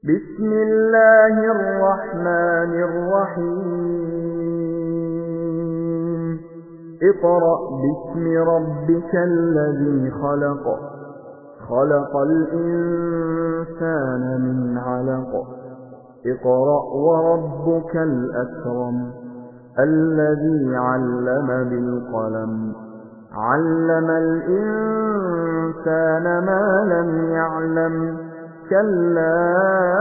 بسم الله الرحمن الرحيم اقرأ باسم ربك الذي خلق خلق الإنسان من علق اقرأ وربك الأكرم الذي علم بالقلم علم الإنسان ما لم يعلم كلا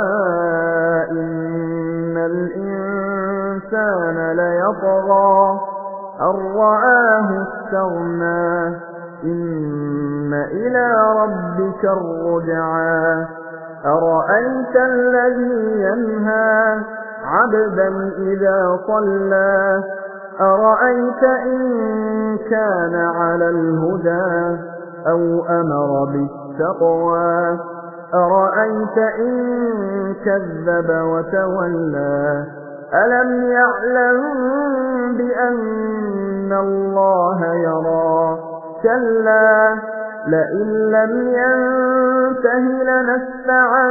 إن الإنسان ليطغى أن رآه استغنى إن إلى ربك الرجعى أرأيت الذي ينهى عبدا إذا صلى أرأيت إن كان على الهدى أو أمر بالتقوى أرأيت إن كذب وتولى ألم يعلم بأن الله يرى كلا لئن لم ينته لنسفعا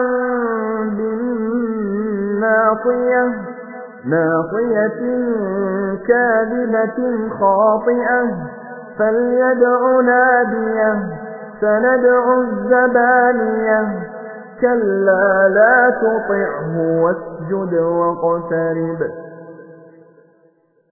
بالناصية ناصية كاذبة خاطئة فليدع ناديه سندع الزبانية كلا لا تطعه واسجد واقترب